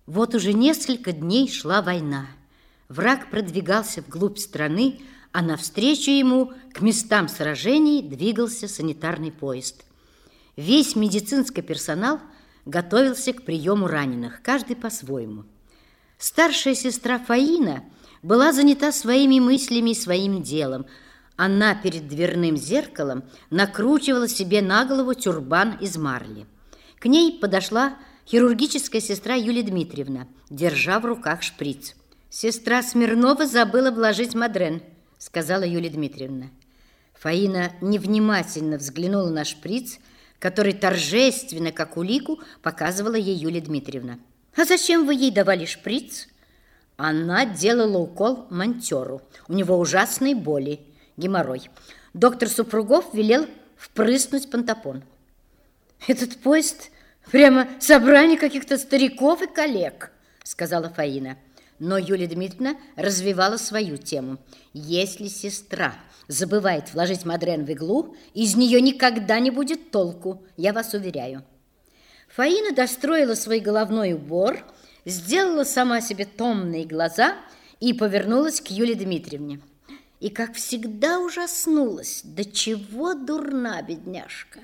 Вот уже несколько дней шла война. Враг продвигался вглубь страны, а навстречу ему к местам сражений двигался санитарный поезд. Весь медицинский персонал готовился к приему раненых, каждый по-своему. Старшая сестра Фаина была занята своими мыслями и своим делом. Она перед дверным зеркалом накручивала себе на голову тюрбан из марли. К ней подошла хирургическая сестра Юлия Дмитриевна, держа в руках шприц. «Сестра Смирнова забыла вложить мадрен», — сказала Юлия Дмитриевна. Фаина невнимательно взглянула на шприц, который торжественно, как улику, показывала ей Юлия Дмитриевна. «А зачем вы ей давали шприц?» Она делала укол монтеру. У него ужасные боли, геморрой. Доктор Супругов велел впрыснуть пантопон. «Этот поезд прямо собрание каких-то стариков и коллег», — сказала Фаина. Но Юлия Дмитриевна развивала свою тему. «Если сестра забывает вложить мадрен в иглу, из нее никогда не будет толку, я вас уверяю». Фаина достроила свой головной убор, сделала сама себе томные глаза и повернулась к Юлии Дмитриевне. И, как всегда, ужаснулась. Да чего дурна бедняжка!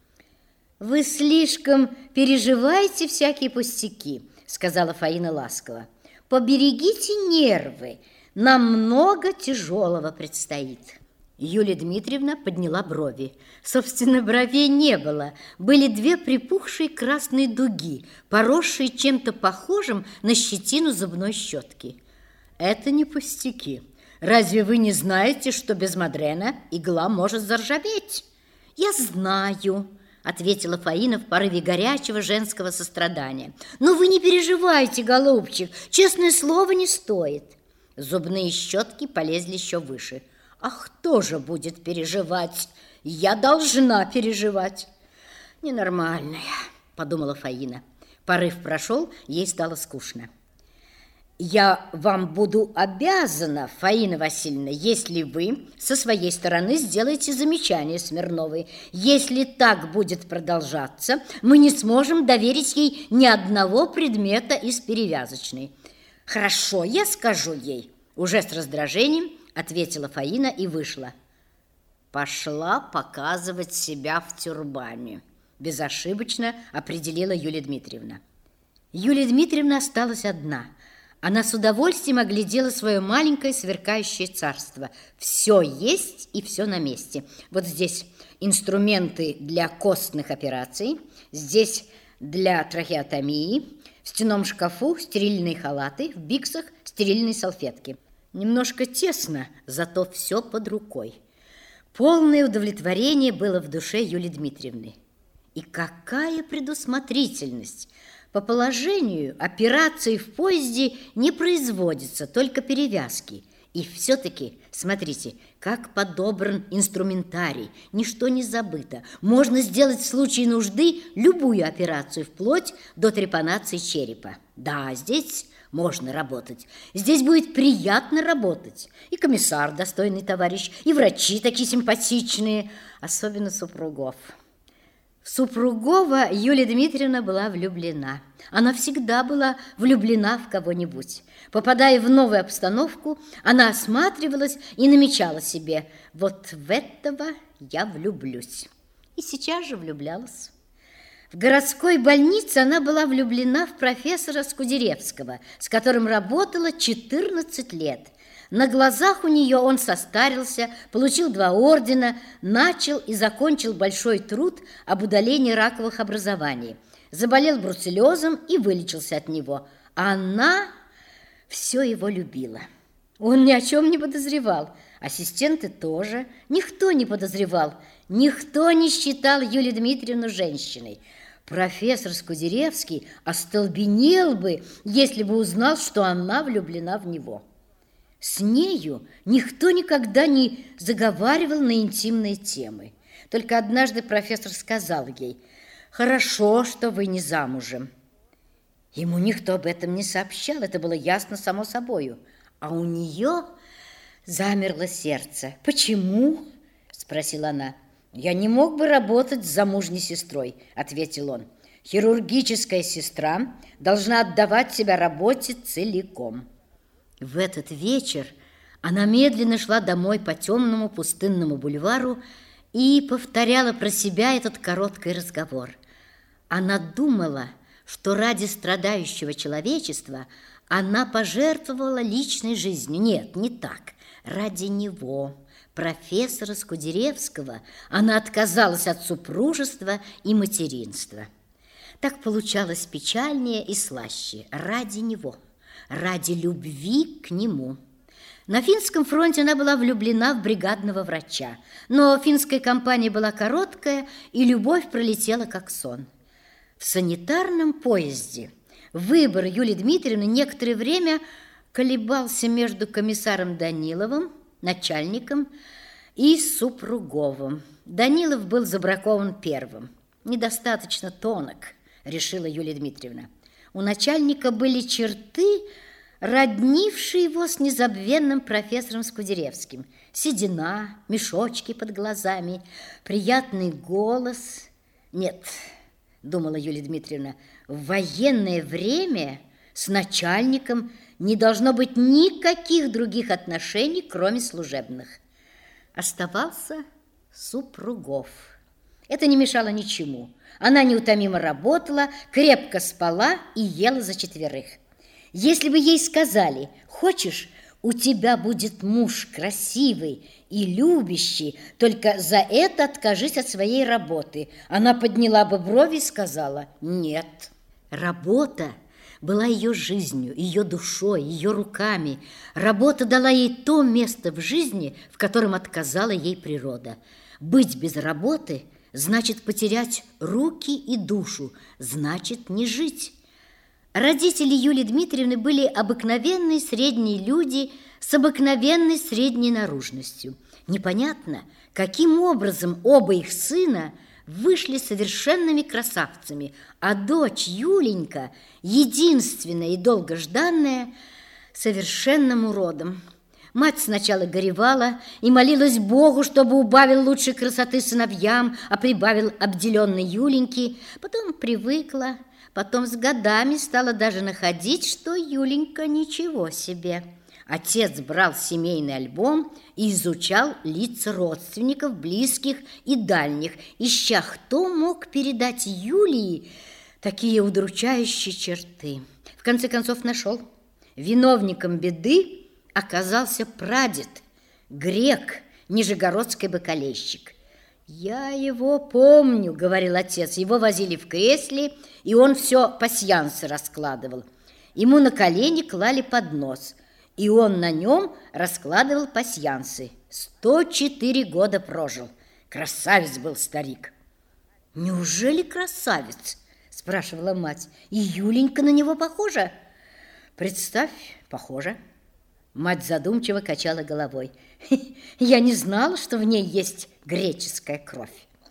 «Вы слишком переживаете всякие пустяки», — сказала Фаина ласково. «Поберегите нервы, нам много тяжелого предстоит». Юлия Дмитриевна подняла брови. Собственно, бровей не было. Были две припухшие красные дуги, поросшие чем-то похожим на щетину зубной щетки. «Это не пустяки. Разве вы не знаете, что без мадрена игла может заржаветь?» «Я знаю», — ответила Фаина в порыве горячего женского сострадания. «Но вы не переживайте, голубчик, честное слово, не стоит». Зубные щетки полезли еще выше. «А кто же будет переживать? Я должна переживать». «Ненормальная», — подумала Фаина. Порыв прошел, ей стало скучно. «Я вам буду обязана, Фаина Васильевна, если вы со своей стороны сделаете замечание Смирновой. Если так будет продолжаться, мы не сможем доверить ей ни одного предмета из перевязочной». «Хорошо, я скажу ей», — уже с раздражением ответила Фаина и вышла. «Пошла показывать себя в тюрбане», — безошибочно определила Юлия Дмитриевна. Юлия Дмитриевна осталась одна. Она с удовольствием оглядела свое маленькое сверкающее царство. Все есть и все на месте. Вот здесь инструменты для костных операций, здесь для трахеотомии, в стенном шкафу стерильные халаты, в биксах стерильные салфетки. Немножко тесно, зато все под рукой. Полное удовлетворение было в душе Юлии Дмитриевны. И какая предусмотрительность! По положению операции в поезде не производятся, только перевязки. И все-таки, смотрите, как подобран инструментарий, ничто не забыто. Можно сделать в случае нужды любую операцию, вплоть до трепанации черепа. Да, здесь можно работать. Здесь будет приятно работать. И комиссар достойный товарищ, и врачи такие симпатичные, особенно Супругов. В Супругова Юлия Дмитриевна была влюблена. Она всегда была влюблена в кого-нибудь. Попадая в новую обстановку, она осматривалась и намечала себе: вот в этого я влюблюсь. И сейчас же влюблялась. В городской больнице она была влюблена в профессора Скудеревского, с которым работала 14 лет. На глазах у нее он состарился, получил 2 ордена, начал и закончил большой труд об удалении раковых образований. Заболел бруцеллезом и вылечился от него. А она все его любила. Он ни о чем не подозревал. Ассистенты тоже. Никто не подозревал. Никто не считал Юлию Дмитриевну женщиной. Профессор Скудеревский остолбенел бы, если бы узнал, что она влюблена в него. С нею никто никогда не заговаривал на интимные темы. Только однажды профессор сказал ей: «Хорошо, что вы не замужем». Ему никто об этом не сообщал, это было ясно само собою. А у нее замерло сердце. «Почему?» – спросила она. «Я не мог бы работать с замужней сестрой», – ответил он. Хирургическая сестра должна отдавать себя работе целиком. В этот вечер она медленно шла домой по темному пустынному бульвару и повторяла про себя этот короткий разговор. Она думала, что ради страдающего человечества она пожертвовала личной жизнью. Нет, не так. Ради него, профессора Скудеревского, она отказалась от супружества и материнства. Так получалось печальнее и слаще. Ради него, ради любви к нему. На финском фронте она была влюблена в бригадного врача, но финская кампания была короткая, и любовь пролетела как сон. В санитарном поезде выбор Юлии Дмитриевны некоторое время колебался между комиссаром Даниловым, начальником, и Супруговым. Данилов был забракован первым. Недостаточно тонок, решила Юлия Дмитриевна. У начальника были черты, роднившие его с незабвенным профессором Скудеревским. Седина, мешочки под глазами, приятный голос. Нет, думала Юлия Дмитриевна, в военное время с начальником не должно быть никаких других отношений, кроме служебных. Оставался Супругов. Это не мешало ничему. Она неутомимо работала, крепко спала и ела за четверых. Если бы ей сказали: «Хочешь, у тебя будет муж красивый и любящий, только за это откажись от своей работы», она подняла бы брови и сказала: «Нет». Работа была ее жизнью, ее душой, ее руками. Работа дала ей то место в жизни, в котором отказала ей природа. Быть без работы значит потерять руки и душу, значит не жить. Родители Юлии Дмитриевны были обыкновенные средние люди с обыкновенной средней наружностью. Непонятно, каким образом оба их сына вышли совершенными красавцами, а дочь Юленька, единственная и долгожданная, совершенным уродом. Мать сначала горевала и молилась Богу, чтобы убавил лучшей красоты сыновьям, а прибавил обделенной Юленьке. Потом привыкла, потом с годами стала даже находить, что Юленька ничего себе. Отец брал семейный альбом и изучал лица родственников, близких и дальних, ища, кто мог передать Юлии такие удручающие черты. В конце концов нашел. Виновником беды оказался прадед, грек, нижегородский бакалейщик. «Я его помню», — говорил отец. Его возили в кресле, и он все пасьянсы раскладывал. Ему на колени клали поднос, и он на нем раскладывал пасьянсы. 104 года прожил. Красавец был старик. «Неужели красавец?» – спрашивала мать. «И Юленька на него похожа?» «Представь, похожа». Мать задумчиво качала головой. «Я не знала, что в ней есть греческая кровь».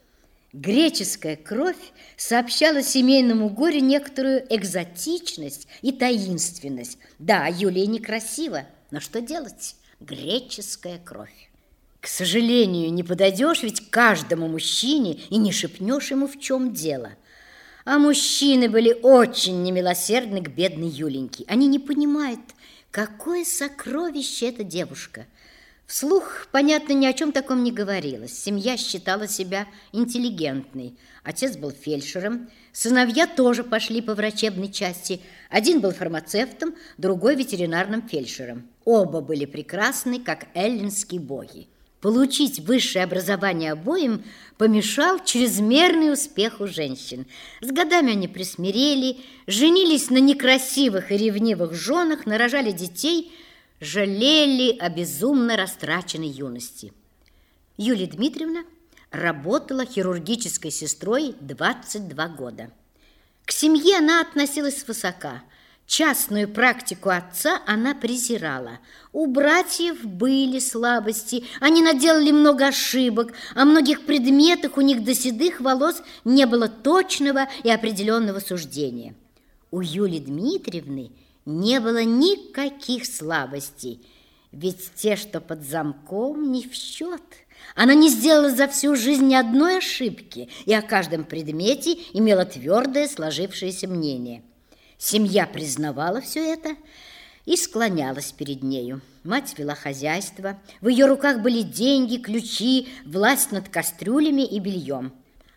Греческая кровь сообщала семейному горю некоторую экзотичность и таинственность. Да, Юлия некрасива, но что делать? Греческая кровь. К сожалению, не подойдешь ведь к каждому мужчине и не шепнешь ему, в чем дело. А мужчины были очень немилосердны к бедной Юленьке. Они не понимают, какое сокровище эта девушка. Вслух, понятно, ни о чем таком не говорилось. Семья считала себя интеллигентной. Отец был фельдшером, сыновья тоже пошли по врачебной части. Один был фармацевтом, другой ветеринарным фельдшером. Оба были прекрасны, как эллинские боги. Получить высшее образование обоим помешал чрезмерный успех у женщин. С годами они присмирели, женились на некрасивых и ревнивых женах, нарожали детей, жалели о безумно растраченной юности. Юлия Дмитриевна работала хирургической сестрой 22 года. К семье она относилась свысока. Частную практику отца она презирала. У братьев были слабости, они наделали много ошибок, о многих предметах у них до седых волос не было точного и определенного суждения. У Юлии Дмитриевны не было никаких слабостей, ведь те, что под замком, не в счет. Она не сделала за всю жизнь ни одной ошибки и о каждом предмете имела твердое сложившееся мнение. Семья признавала все это и склонялась перед нею. Мать вела хозяйство, в ее руках были деньги, ключи, власть над кастрюлями и бельем.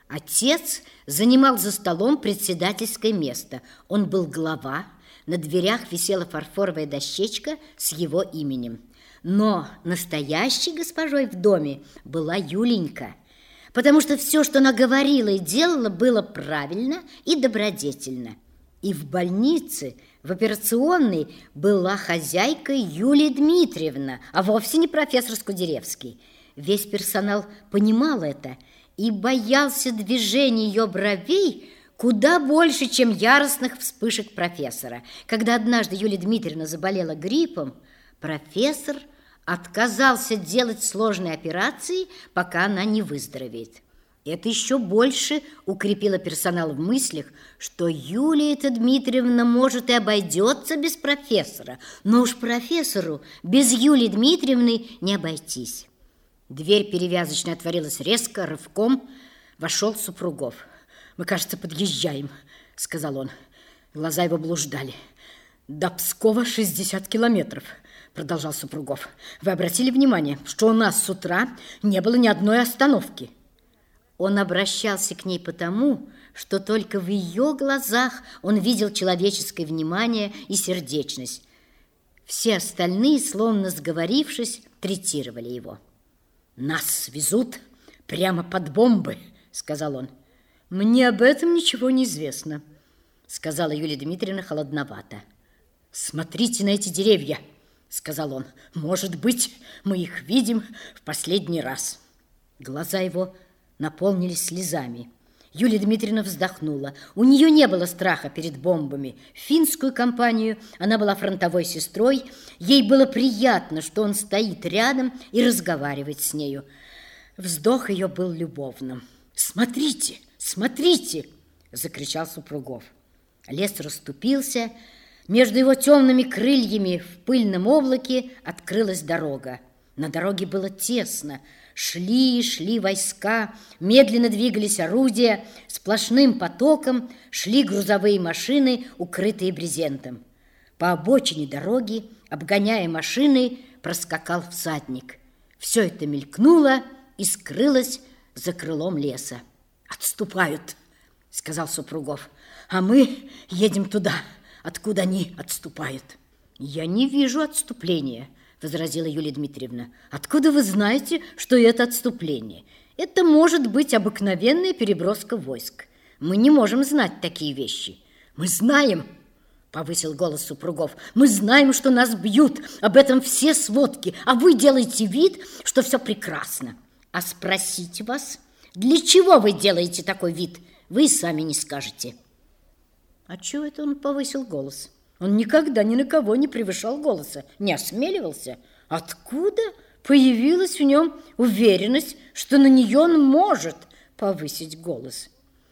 Отец занимал за столом председательское место. Он был глава, на дверях висела фарфоровая дощечка с его именем. Но настоящей госпожой в доме была Юленька, потому что все, что она говорила и делала, было правильно и добродетельно. И в больнице, в операционной, была хозяйка Юлия Дмитриевна, а вовсе не профессор Скудеревский. Весь персонал понимал это и боялся движений ее бровей куда больше, чем яростных вспышек профессора. Когда однажды Юлия Дмитриевна заболела гриппом, профессор отказался делать сложные операции, пока она не выздоровеет. Это еще больше укрепило персонал в мыслях, что Юлия-то Дмитриевна, может, и обойдется без профессора, но уж профессору без Юлии Дмитриевны не обойтись. Дверь перевязочной отворилась резко, рывком. Вошел Супругов. «Мы, кажется, подъезжаем», — сказал он. Глаза его блуждали. «До Пскова 60 километров», — продолжал Супругов. «Вы обратили внимание, что у нас с утра не было ни одной остановки?» Он обращался к ней потому, что только в ее глазах он видел человеческое внимание и сердечность. Все остальные, словно сговорившись, третировали его. «Нас везут прямо под бомбы», — сказал он. «Мне об этом ничего не известно», — сказала Юлия Дмитриевна холодновато. «Смотрите на эти деревья», — сказал он. «Может быть, мы их видим в последний раз». Глаза его наполнились слезами. Юлия Дмитриевна вздохнула. У нее не было страха перед бомбами. В финскую компанию она была фронтовой сестрой. Ей было приятно, что он стоит рядом и разговаривает с нею. Вздох ее был любовным. «Смотрите, смотрите!» – закричал Супругов. Лес расступился. Между его темными крыльями в пыльном облаке открылась дорога. На дороге было тесно. Шли и шли войска, медленно двигались орудия, сплошным потоком шли грузовые машины, укрытые брезентом. По обочине дороги, обгоняя машины, проскакал всадник. Все это мелькнуло и скрылось за крылом леса. «Отступают», — сказал Супругов, «а мы едем туда, откуда они отступают». «Я не вижу отступления», — возразила Юлия Дмитриевна. «Откуда вы знаете, что это отступление? Это может быть обыкновенная переброска войск. Мы не можем знать такие вещи». «Мы знаем», — повысил голос Супругов, «мы знаем, что нас бьют, об этом все сводки, а вы делаете вид, что все прекрасно. А спросить вас, для чего вы делаете такой вид, вы сами не скажете». А чего это он повысил голос? Он никогда ни на кого не превышал голоса, не осмеливался. Откуда появилась в нем уверенность, что на нее он может повысить голос?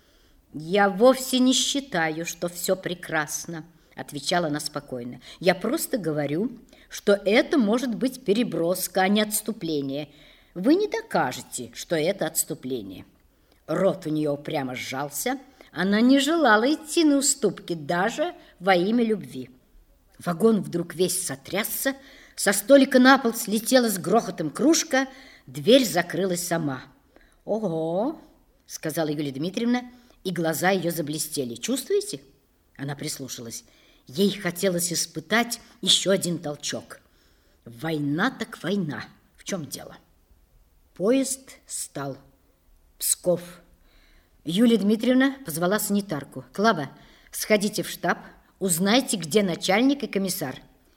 «Я вовсе не считаю, что все прекрасно», — отвечала она спокойно. «Я просто говорю, что это может быть переброска, а не отступление. Вы не докажете, что это отступление». Рот у нее прямо сжался. Она не желала идти на уступки даже во имя любви. Вагон вдруг весь сотрясся, со столика на пол слетела с грохотом кружка, дверь закрылась сама. «Ого!» — сказала Юлия Дмитриевна, и глаза ее заблестели. «Чувствуете?» Она прислушалась. Ей хотелось испытать еще один толчок. «Война так война. В чем дело?» Поезд стал. Псков. Юлия Дмитриевна позвала санитарку. «Клава, сходите в штаб, узнайте, где начальник и комиссар».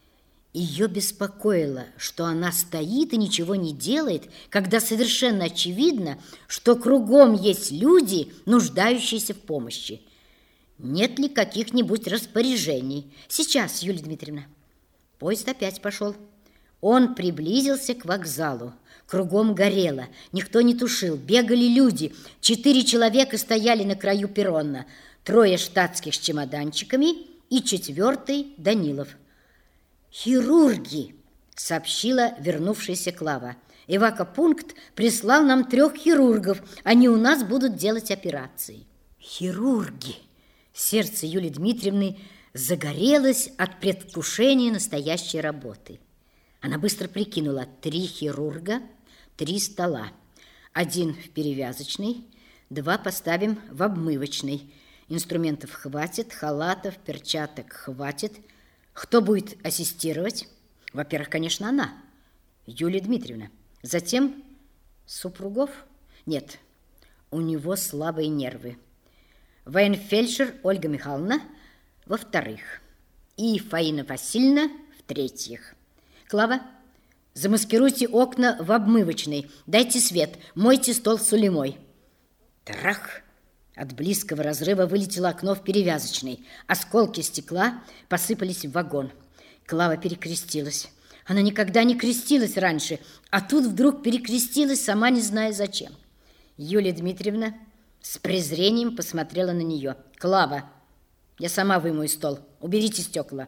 Ее беспокоило, что она стоит и ничего не делает, когда совершенно очевидно, что кругом есть люди, нуждающиеся в помощи. Нет ли каких-нибудь распоряжений? Сейчас, Юлия Дмитриевна. Поезд опять пошел. Он приблизился к вокзалу. Кругом горело, никто не тушил, бегали люди. 4 человека стояли на краю перрона, 3 штатских с чемоданчиками и 4 Данилов. «Хирурги!» — сообщила вернувшаяся Клава. Эвакопункт прислал нам 3 хирургов. Они у нас будут делать операции. Хирурги! Сердце Юлии Дмитриевны загорелось от предвкушения настоящей работы. Она быстро прикинула: 3 хирурга, 3 стола. 1 в перевязочной, 2 поставим в обмывочной. Инструментов хватит, халатов, перчаток хватит. Кто будет ассистировать? Во-первых, конечно, она, Юлия Дмитриевна. Затем супругов? Нет, у него слабые нервы. Военфельдшер Ольга Михайловна, во-вторых. И Фаина Васильевна, в-третьих. Клава, замаскируйте окна в обмывочной, дайте свет, мойте стол с улемой. Трах! От близкого разрыва вылетело окно в перевязочной. Осколки стекла посыпались в вагон. Клава перекрестилась. Она никогда не крестилась раньше, а тут вдруг перекрестилась, сама не зная зачем. Юлия Дмитриевна с презрением посмотрела на нее. «Клава, я сама вымою стол, уберите стекла».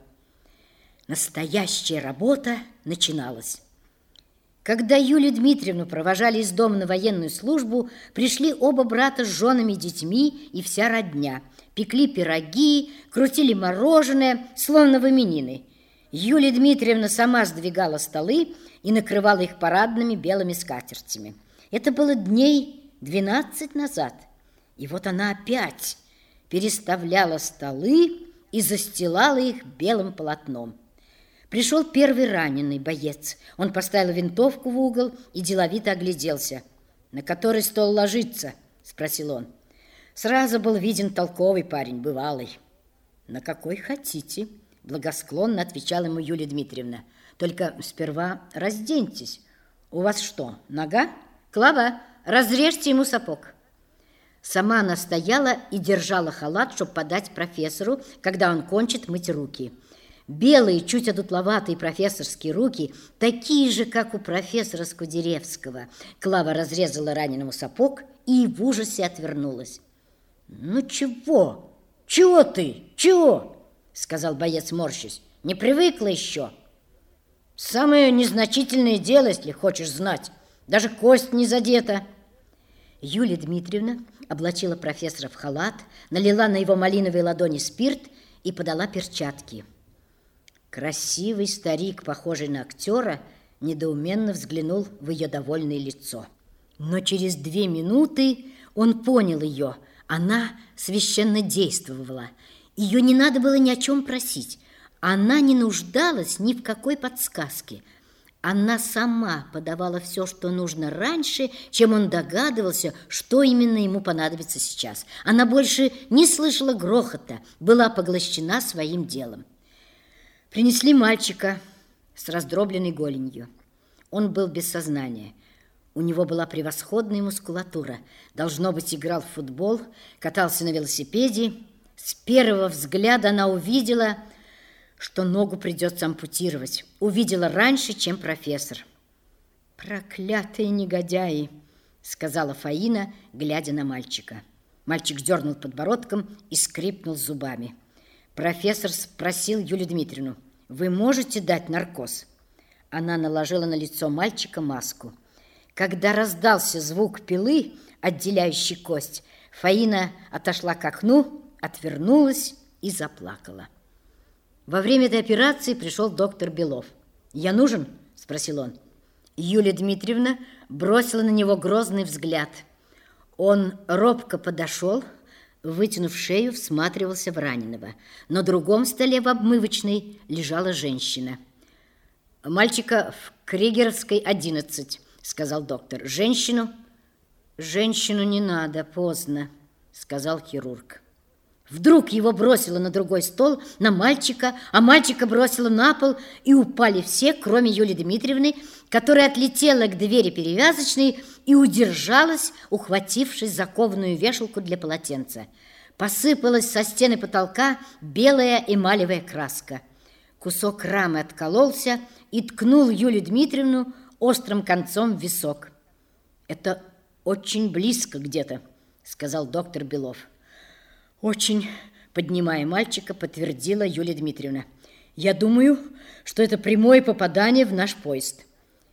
Настоящая работа начиналась. Когда Юлию Дмитриевну провожали из дома на военную службу, пришли оба брата с женами и детьми и вся родня. Пекли пироги, крутили мороженое, словно в именины. Юлия Дмитриевна сама сдвигала столы и накрывала их парадными белыми скатертями. Это было дней 12 назад. И вот она опять переставляла столы и застилала их белым полотном. Пришел первый раненый боец. Он поставил винтовку в угол и деловито огляделся. «На который стол ложиться?» – спросил он. Сразу был виден толковый парень, бывалый. «На какой хотите?» – благосклонно отвечала ему Юлия Дмитриевна. «Только сперва разденьтесь. У вас что, нога? Клава, разрежьте ему сапог». Сама она стояла и держала халат, чтобы подать профессору, когда он кончит мыть руки. Белые, чуть одутловатые профессорские руки, такие же, как у профессора Скудеревского. Клава разрезала раненому сапог и в ужасе отвернулась. «Ну чего? Чего ты? Чего?» – сказал боец, морщась. «Не привыкла еще?» «Самое незначительное дело, если хочешь знать. Даже кость не задета». Юлия Дмитриевна облачила профессора в халат, налила на его малиновые ладони спирт и подала перчатки. Красивый старик, похожий на актера, недоуменно взглянул в ее довольное лицо. Но через 2 минуты он понял ее. Она священно действовала. Ее не надо было ни о чем просить. Она не нуждалась ни в какой подсказке. Она сама подавала все, что нужно раньше, чем он догадывался, что именно ему понадобится сейчас. Она больше не слышала грохота, была поглощена своим делом. Принесли мальчика с раздробленной голенью. Он был без сознания. У него была превосходная мускулатура. Должно быть, играл в футбол, катался на велосипеде. С первого взгляда она увидела, что ногу придется ампутировать. Увидела раньше, чем профессор. «Проклятые негодяи!» — сказала Фаина, глядя на мальчика. Мальчик дернул подбородком и скрипнул зубами. Профессор спросил Юлию Дмитриевну: «Вы можете дать наркоз?» Она наложила на лицо мальчика маску. Когда раздался звук пилы, отделяющей кость, Фаина отошла к окну, отвернулась и заплакала. Во время этой операции пришел доктор Белов. «Я нужен?» – спросил он. Юлия Дмитриевна бросила на него грозный взгляд. Он робко подошел, вытянув шею, всматривался в раненого. На другом столе в обмывочной лежала женщина. «Мальчика в Кригеровской 11», – сказал доктор. «Женщину не надо, поздно», – сказал хирург. Вдруг его бросило на другой стол, на мальчика, а мальчика бросило на пол, и упали все, кроме Юлии Дмитриевны, которая отлетела к двери перевязочной и удержалась, ухватившись за кованую вешалку для полотенца. Посыпалась со стены потолка белая эмалевая краска. Кусок рамы откололся и ткнул Юлию Дмитриевну острым концом в висок. «Это очень близко где-то», — сказал доктор Белов. «Очень», — поднимая мальчика, подтвердила Юлия Дмитриевна. «Я думаю, что это прямое попадание в наш поезд».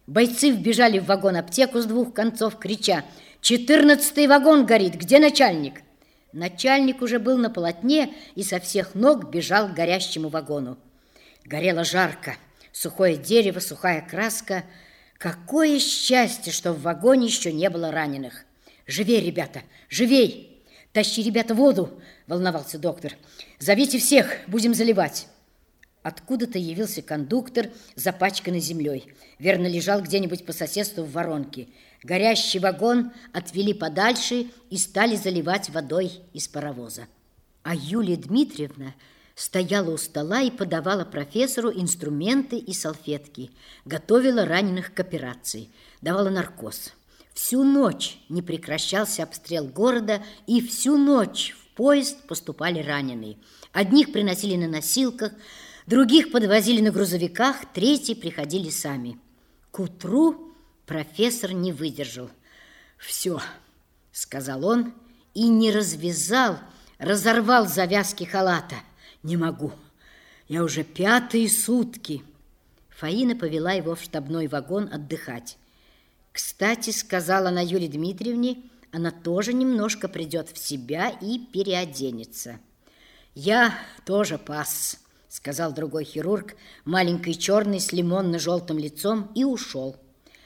Бойцы вбежали в вагон-аптеку с двух концов, крича: «14-й вагон горит! Где начальник?» Начальник уже был на полотне и со всех ног бежал к горящему вагону. Горело жарко, сухое дерево, сухая краска. Какое счастье, что в вагоне еще не было раненых! «Живей, ребята, живей! Тащи, ребята, воду!» – волновался доктор. «Зовите всех, будем заливать!» Откуда-то явился кондуктор, запачканный землей. Верно, лежал где-нибудь по соседству в воронке. Горящий вагон отвели подальше и стали заливать водой из паровоза. А Юлия Дмитриевна стояла у стола и подавала профессору инструменты и салфетки, готовила раненых к операции, давала наркоз. Всю ночь не прекращался обстрел города, и всю ночь в поезд поступали раненые. Одних приносили на носилках, других подвозили на грузовиках, третьи приходили сами. К утру профессор не выдержал. «Все», — сказал он, и не развязал, разорвал завязки халата. «Не могу, я уже 5-е сутки». Фаина повела его в штабной вагон отдыхать. «Кстати, — сказала она Юлии Дмитриевне, — она тоже немножко придет в себя и переоденется». «Я тоже пас», — сказал другой хирург, маленький черный с лимонно-желтым лицом, и ушел.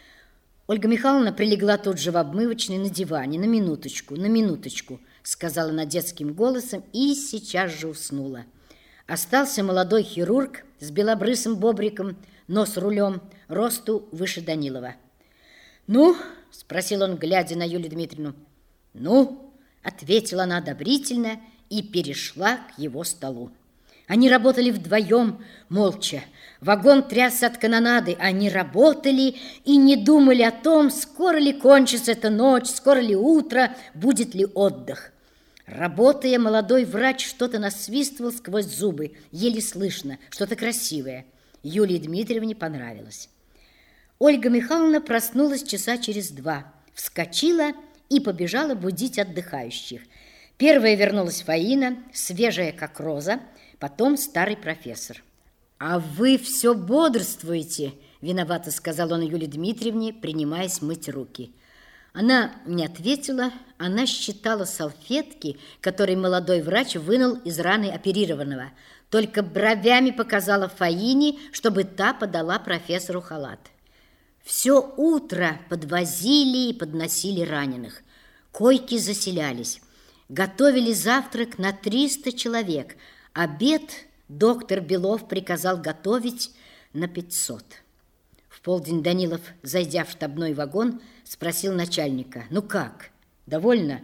Ольга Михайловна прилегла тут же в обмывочной на диване. На минуточку», — сказала она детским голосом и сейчас же уснула. Остался молодой хирург с белобрысым бобриком, нос рулем, росту выше Данилова. «Ну?» — спросил он, глядя на Юлию Дмитриевну. «Ну?» — ответила она одобрительно и перешла к его столу. Они работали вдвоем, молча. Вагон трясся от канонады. Они работали и не думали о том, скоро ли кончится эта ночь, скоро ли утро, будет ли отдых. Работая, молодой врач что-то насвистывал сквозь зубы, еле слышно, что-то красивое. Юлии Дмитриевне понравилось. Ольга Михайловна проснулась часа через 2, вскочила и побежала будить отдыхающих. Первая вернулась Фаина, свежая как роза, потом старый профессор. «А вы все бодрствуете», — виновато сказал он Юлии Дмитриевне, принимаясь мыть руки. Она не ответила, она считала салфетки, которые молодой врач вынул из раны оперированного, только бровями показала Фаине, чтобы та подала профессору халат. Все утро подвозили и подносили раненых. Койки заселялись. Готовили завтрак на 300 человек. Обед доктор Белов приказал готовить на 500. В полдень Данилов, зайдя в штабной вагон, спросил начальника: «Ну как, довольно?»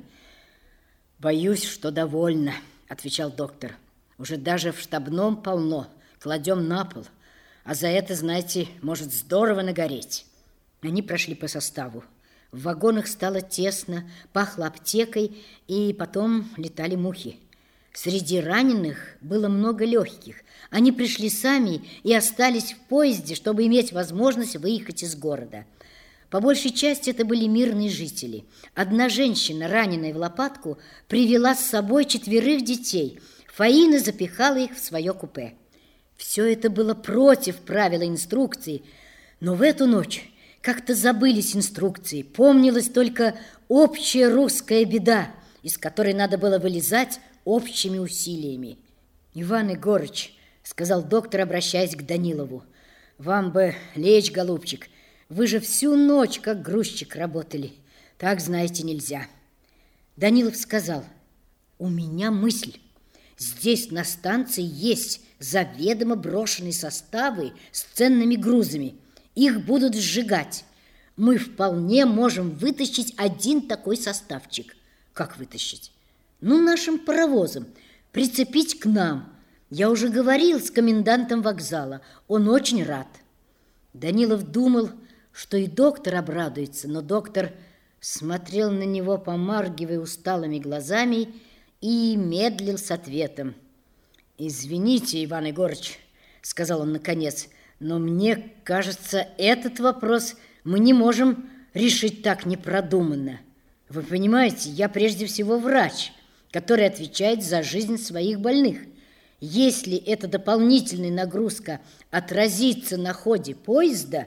«Боюсь, что довольно», — отвечал доктор. «Уже даже в штабном полно, кладем на пол, а за это, знаете, может здорово нагореть». Они прошли по составу. В вагонах стало тесно, пахло аптекой, и потом летали мухи. Среди раненых было много легких. Они пришли сами и остались в поезде, чтобы иметь возможность выехать из города. По большей части это были мирные жители. Одна женщина, раненая в лопатку, привела с собой 4 детей. Фаина запихала их в свое купе. Все это было против правил и инструкций, но в эту ночь как-то забылись инструкции. Помнилась только общая русская беда, из которой надо было вылезать общими усилиями. «Иван Егорыч», — сказал доктор, обращаясь к Данилову, — «вам бы лечь, голубчик. Вы же всю ночь как грузчик работали. Так, знаете, нельзя». Данилов сказал: «У меня мысль. Здесь на станции есть заведомо брошенные составы с ценными грузами. Их будут сжигать. Мы вполне можем вытащить один такой составчик». «Как вытащить?» «Ну, нашим паровозом. Прицепить к нам. Я уже говорил с комендантом вокзала. Он очень рад». Данилов думал, что и доктор обрадуется, но доктор смотрел на него, помаргивая усталыми глазами, и медлил с ответом. «Извините, Иван Егорыч, — сказал он наконец, — но мне кажется, этот вопрос мы не можем решить так непродуманно. Вы понимаете, я прежде всего врач, который отвечает за жизнь своих больных. Если эта дополнительная нагрузка отразится на ходе поезда,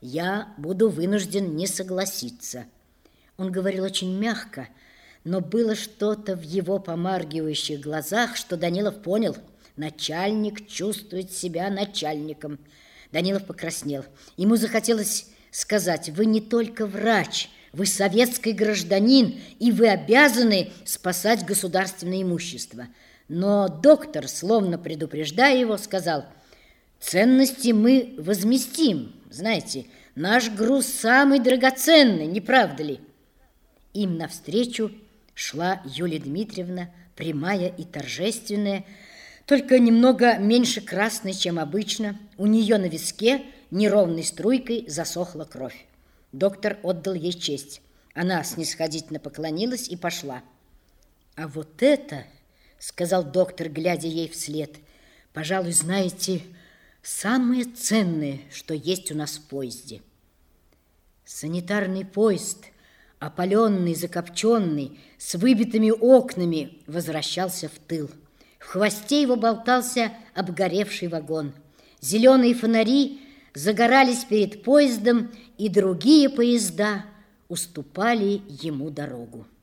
я буду вынужден не согласиться». Он говорил очень мягко, но было что-то в его помаргивающих глазах, что Данилов понял. Начальник чувствует себя начальником. Данилов покраснел. Ему захотелось сказать: «Вы не только врач, вы советский гражданин, и вы обязаны спасать государственное имущество». Но доктор, словно предупреждая его, сказал: «Ценности мы возместим. Знаете, наш груз самый драгоценный, не правда ли?» Им навстречу шла Юлия Дмитриевна, прямая и торжественная, только немного меньше красной, чем обычно. У нее на виске неровной струйкой засохла кровь. Доктор отдал ей честь. Она снисходительно поклонилась и пошла. «А вот это, — сказал доктор, глядя ей вслед, — пожалуй, знаете, самое ценное, что есть у нас в поезде». Санитарный поезд, опаленный, закопченный, с выбитыми окнами, возвращался в тыл. В хвосте его болтался обгоревший вагон. Зеленые фонари загорались перед поездом, и другие поезда уступали ему дорогу.